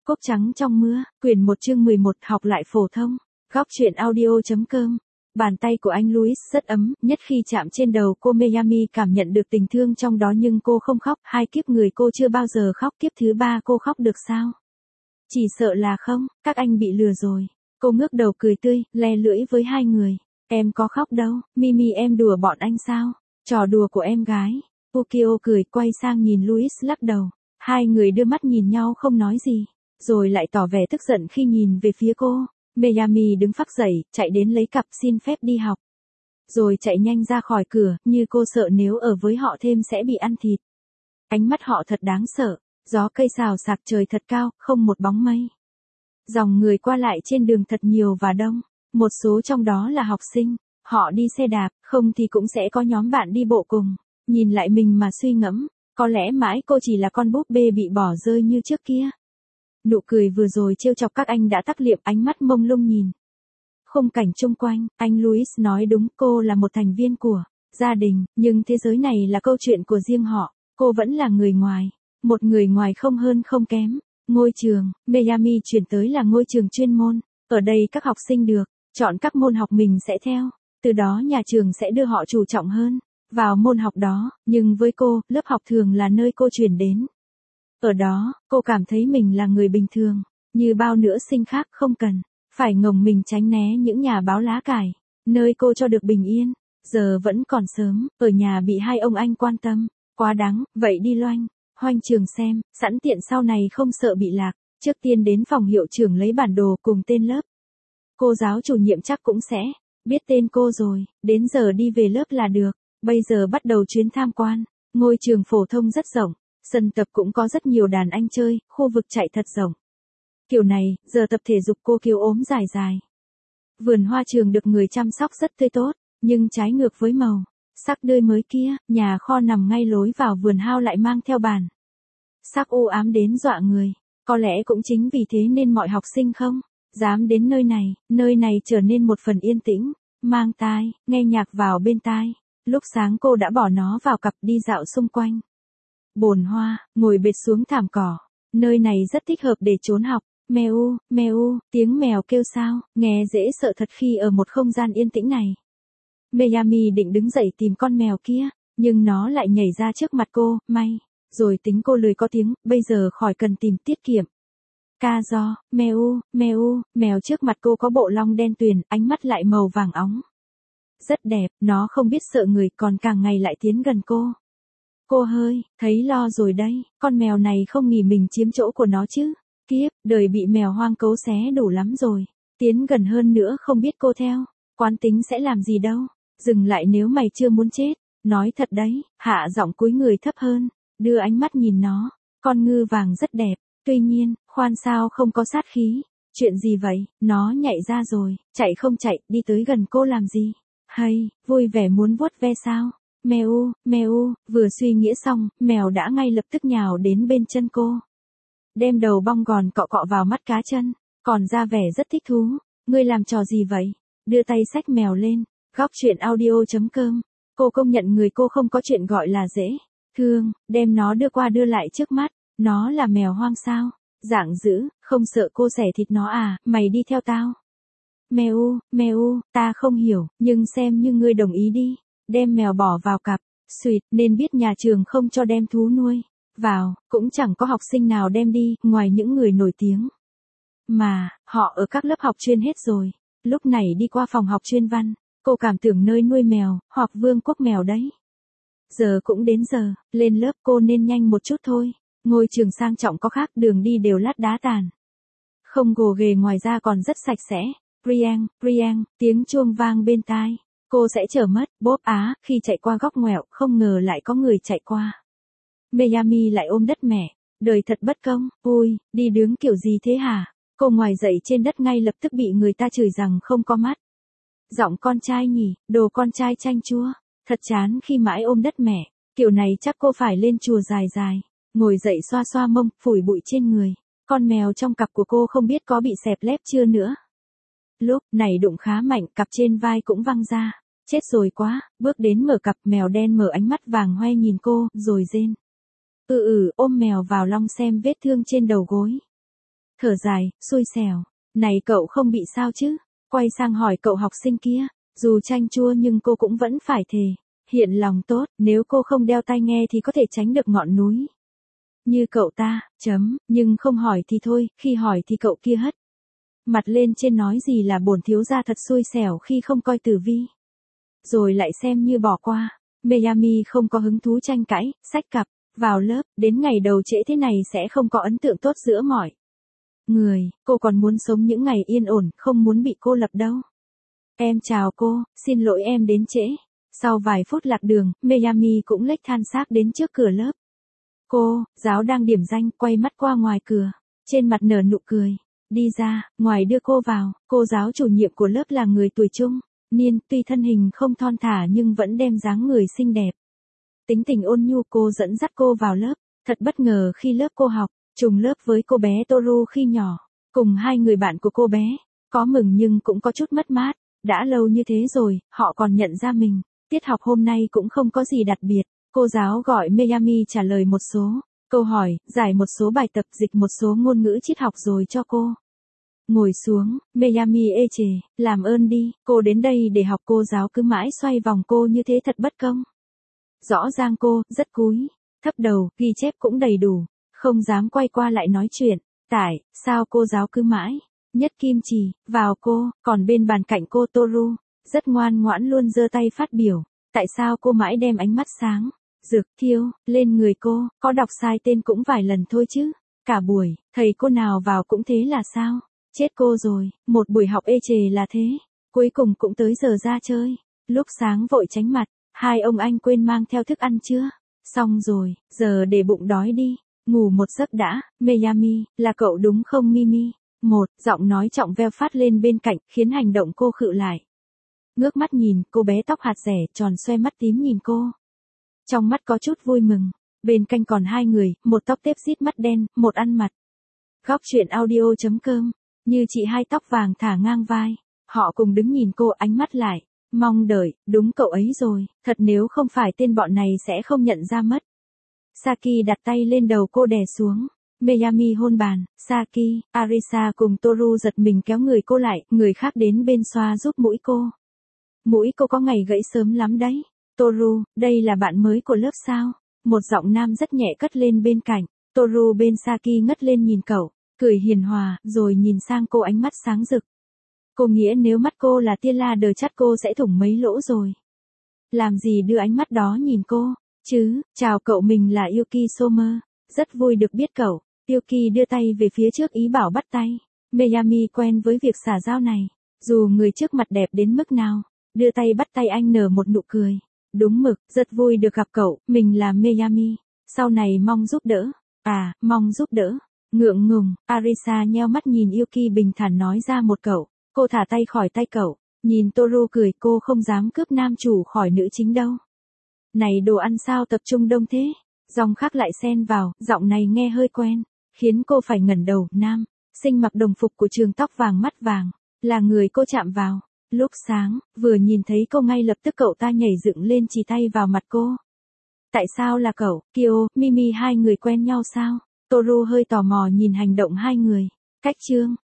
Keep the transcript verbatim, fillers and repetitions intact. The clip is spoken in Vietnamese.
Cốc trắng trong mưa, quyển một chương mười một học lại phổ thông. Góc truyện audio.com. Bàn tay của anh Louis rất ấm, nhất khi chạm trên đầu cô Miami cảm nhận được tình thương trong đó nhưng cô không khóc, hai kiếp người cô chưa bao giờ khóc, kiếp thứ ba cô khóc được sao? Chỉ sợ là không, các anh bị lừa rồi. Cô ngước đầu cười tươi, le lưỡi với hai người. Em có khóc đâu, Mimi em đùa bọn anh sao? Trò đùa của em gái. Pukio cười quay sang nhìn Louis lắc đầu. Hai người đưa mắt nhìn nhau không nói gì. Rồi lại tỏ vẻ tức giận khi nhìn về phía cô. Miami đứng phác dậy, chạy đến lấy cặp xin phép đi học. Rồi chạy nhanh ra khỏi cửa, như cô sợ nếu ở với họ thêm sẽ bị ăn thịt. Ánh mắt họ thật đáng sợ, gió cây xào xạc trời thật cao, không một bóng mây. Dòng người qua lại trên đường thật nhiều và đông, một số trong đó là học sinh, họ đi xe đạp, không thì cũng sẽ có nhóm bạn đi bộ cùng. Nhìn lại mình mà suy ngẫm, có lẽ mãi cô chỉ là con búp bê bị bỏ rơi như trước kia. Nụ cười vừa rồi trêu chọc các anh đã tắc liệm, ánh mắt mông lung nhìn khung cảnh chung quanh. Anh Louis nói đúng, cô là một thành viên của gia đình, nhưng thế giới này là câu chuyện của riêng họ. Cô vẫn là người ngoài, một người ngoài không hơn không kém. Ngôi trường Miami chuyển tới là ngôi trường chuyên môn. Ở đây các học sinh được chọn các môn học mình sẽ theo, từ đó nhà trường sẽ đưa họ chú trọng hơn vào môn học đó. Nhưng với cô, lớp học thường là nơi cô chuyển đến. Ở đó, cô cảm thấy mình là người bình thường, như bao nữ sinh khác, không cần phải gồng mình tránh né những nhà báo lá cải, nơi cô cho được bình yên. Giờ vẫn còn sớm, ở nhà bị hai ông anh quan tâm, quá đáng, vậy đi loanh hoanh trường xem, sẵn tiện sau này không sợ bị lạc. Trước tiên đến phòng hiệu trưởng lấy bản đồ cùng tên lớp. Cô giáo chủ nhiệm chắc cũng sẽ biết tên cô rồi, đến giờ đi về lớp là được. Bây giờ bắt đầu chuyến tham quan. Ngôi trường phổ thông rất rộng, sân tập cũng có rất nhiều đàn anh chơi, khu vực chạy thật rộng. Kiểu này, giờ tập thể dục cô kiều ốm dài dài. Vườn hoa trường được người chăm sóc rất tươi tốt, nhưng trái ngược với màu sắc tươi mới kia, nhà kho nằm ngay lối vào vườn hao lại mang theo bàn sắc u ám đến dọa người. Có lẽ cũng chính vì thế nên mọi học sinh không dám đến nơi này, nơi này trở nên một phần yên tĩnh, mang tai, nghe nhạc vào bên tai. Lúc sáng cô đã bỏ nó vào cặp đi dạo xung quanh bồn hoa, ngồi bệt xuống thảm cỏ. Nơi này rất thích hợp để trốn học. Mèo, mèo, tiếng mèo kêu sao, nghe dễ sợ thật khi ở một không gian yên tĩnh này. Miami định đứng dậy tìm con mèo kia, nhưng nó lại nhảy ra trước mặt cô, may. Rồi tính cô lười có tiếng, bây giờ khỏi cần tìm, tiết kiệm. Ca do, mèo, mèo, mèo trước mặt cô có bộ lông đen tuyền, ánh mắt lại màu vàng óng. Rất đẹp, nó không biết sợ người, còn càng ngày lại tiến gần cô. Cô hơi, thấy lo rồi đấy, con mèo này không nghĩ mình chiếm chỗ của nó chứ. Kiếp, đời bị mèo hoang cấu xé đủ lắm rồi. Tiến gần hơn nữa không biết cô theo quán tính sẽ làm gì đâu. Dừng lại nếu mày chưa muốn chết. Nói thật đấy, hạ giọng cúi người thấp hơn, đưa ánh mắt nhìn nó. Con ngư vàng rất đẹp, tuy nhiên, khoan sao không có sát khí. Chuyện gì vậy, nó nhảy ra rồi, chạy không chạy, đi tới gần cô làm gì? Hay, vui vẻ muốn vuốt ve sao? Mèo, mèo, vừa suy nghĩ xong, mèo đã ngay lập tức nhào đến bên chân cô. Đem đầu bong gòn cọ cọ vào mắt cá chân, còn ra vẻ rất thích thú. Ngươi làm trò gì vậy? Đưa tay xách mèo lên. Góc truyện audio.com. Cô công nhận người cô không có chuyện gọi là dễ thương, đem nó đưa qua đưa lại trước mắt. Nó là mèo hoang sao? Dạng dữ, không sợ cô xẻ thịt nó à, mày đi theo tao. Mèo, mèo, ta không hiểu, nhưng xem như ngươi đồng ý đi. Đem mèo bỏ vào cặp, suýt, nên biết nhà trường không cho đem thú nuôi vào, cũng chẳng có học sinh nào đem đi, ngoài những người nổi tiếng. Mà, họ ở các lớp học chuyên hết rồi. Lúc này đi qua phòng học chuyên văn, cô cảm tưởng nơi nuôi mèo, hoặc vương quốc mèo đấy. Giờ cũng đến giờ, lên lớp cô nên nhanh một chút thôi. Ngôi trường sang trọng có khác, đường đi đều lát đá tàn. Không gồ ghề, ngoài ra còn rất sạch sẽ. Priang, Priang, tiếng chuông vang bên tai. Cô sẽ chở mất, bốp á, khi chạy qua góc ngoẹo, không ngờ lại có người chạy qua. Miami lại ôm đất mẹ, đời thật bất công, ui, đi đứng kiểu gì thế hả? Cô ngoài dậy trên đất ngay lập tức bị người ta chửi rằng không có mắt. Giọng con trai nhỉ, đồ con trai chanh chua, thật chán khi mãi ôm đất mẹ, kiểu này chắc cô phải lên chùa dài dài, ngồi dậy xoa xoa mông, phủi bụi trên người. Con mèo trong cặp của cô không biết có bị xẹp lép chưa nữa. Lúc này đụng khá mạnh, cặp trên vai cũng văng ra. Chết rồi quá, bước đến mở cặp, mèo đen mở ánh mắt vàng hoe nhìn cô, rồi rên. Ừ ừ, ôm mèo vào long xem vết thương trên đầu gối. Thở dài, xui xẻo. Này cậu không bị sao chứ? Quay sang hỏi cậu học sinh kia. Dù chanh chua nhưng cô cũng vẫn phải thề. Hiện lòng tốt, nếu cô không đeo tai nghe thì có thể tránh được ngọn núi. Như cậu ta, chấm, nhưng không hỏi thì thôi, khi hỏi thì cậu kia hất mặt lên trên nói gì là bổn thiếu gia thật xui xẻo khi không coi tử vi. Rồi lại xem như bỏ qua. Miami không có hứng thú tranh cãi, xách cặp, vào lớp, đến ngày đầu trễ thế này sẽ không có ấn tượng tốt giữa mọi người, cô còn muốn sống những ngày yên ổn, không muốn bị cô lập đâu. Em chào cô, xin lỗi em đến trễ. Sau vài phút lạc đường, Miami cũng lếch than xác đến trước cửa lớp. Cô, giáo đang điểm danh, quay mắt qua ngoài cửa, trên mặt nở nụ cười. Đi ra, ngoài đưa cô vào, cô giáo chủ nhiệm của lớp là người tuổi trung niên, tuy thân hình không thon thả nhưng vẫn đem dáng người xinh đẹp. Tính tình ôn nhu, cô dẫn dắt cô vào lớp, thật bất ngờ khi lớp cô học, trùng lớp với cô bé Toru khi nhỏ, cùng hai người bạn của cô bé, có mừng nhưng cũng có chút mất mát, đã lâu như thế rồi, họ còn nhận ra mình, tiết học hôm nay cũng không có gì đặc biệt, cô giáo gọi Miami trả lời một số câu hỏi, giải một số bài tập, dịch một số ngôn ngữ triết học rồi cho cô. Ngồi xuống, Miami ê chề, làm ơn đi, cô đến đây để học, cô giáo cứ mãi xoay vòng cô như thế thật bất công. Rõ ràng cô, rất cúi, thấp đầu, ghi chép cũng đầy đủ, không dám quay qua lại nói chuyện, tại, sao cô giáo cứ mãi, nhất kim chỉ, vào cô, còn bên bàn cạnh cô Toru, rất ngoan ngoãn luôn giơ tay phát biểu, tại sao cô mãi đem ánh mắt sáng, rực, thiêu, lên người cô, có đọc sai tên cũng vài lần thôi chứ, cả buổi, thầy cô nào vào cũng thế là sao? Chết cô rồi, một buổi học ê chề là thế, cuối cùng cũng tới giờ ra chơi, lúc sáng vội tránh mặt, hai ông anh quên mang theo thức ăn chưa? Xong rồi, giờ để bụng đói đi, ngủ một giấc đã, Miami, là cậu đúng không Mimi? Một, giọng nói trọng veo phát lên bên cạnh, khiến hành động cô khựng lại. Ngước mắt nhìn, cô bé tóc hạt rẻ, tròn xoe mắt tím nhìn cô. Trong mắt có chút vui mừng, bên cạnh còn hai người, một tóc tép xít mắt đen, một ăn mặt. Góc chuyện audio chấm com. Như chị hai tóc vàng thả ngang vai, họ cùng đứng nhìn cô, ánh mắt lại, mong đợi, đúng cậu ấy rồi, thật nếu không phải tên bọn này sẽ không nhận ra mất. Saki đặt tay lên đầu cô đè xuống, Miami hôn bàn, Saki, Arisa cùng Toru giật mình kéo người cô lại, người khác đến bên xoa giúp mũi cô. Mũi cô có ngày gãy sớm lắm đấy. Toru, đây là bạn mới của lớp sao? Một giọng nam rất nhẹ cất lên bên cạnh, Toru bên Saki ngất lên nhìn cậu. Cười hiền hòa, rồi nhìn sang cô ánh mắt sáng rực. Cô nghĩa nếu mắt cô là tia la đờ chắc cô sẽ thủng mấy lỗ rồi. Làm gì đưa ánh mắt đó nhìn cô, chứ, chào cậu, mình là Yuki Somer, rất vui được biết cậu. Yuki đưa tay về phía trước ý bảo bắt tay. Miami quen với việc xả dao này, dù người trước mặt đẹp đến mức nào, đưa tay bắt tay anh nở một nụ cười. Đúng mực, rất vui được gặp cậu, mình là Miami, sau này mong giúp đỡ. À, mong giúp đỡ. Ngượng ngùng, Arisa nheo mắt nhìn Yuki bình thản nói ra một cậu, cô thả tay khỏi tay cậu, nhìn Toru cười, cô không dám cướp nam chủ khỏi nữ chính đâu. Này đồ ăn sao tập trung đông thế? Dòng khác lại xen vào, giọng này nghe hơi quen, khiến cô phải ngẩng đầu, nam, sinh mặc đồng phục của trường tóc vàng mắt vàng, là người cô chạm vào. Lúc sáng, vừa nhìn thấy cô ngay lập tức cậu ta nhảy dựng lên chì tay vào mặt cô. Tại sao là cậu, Kyo, Mimi hai người quen nhau sao? Toru hơi tò mò nhìn hành động hai người. Cách chương.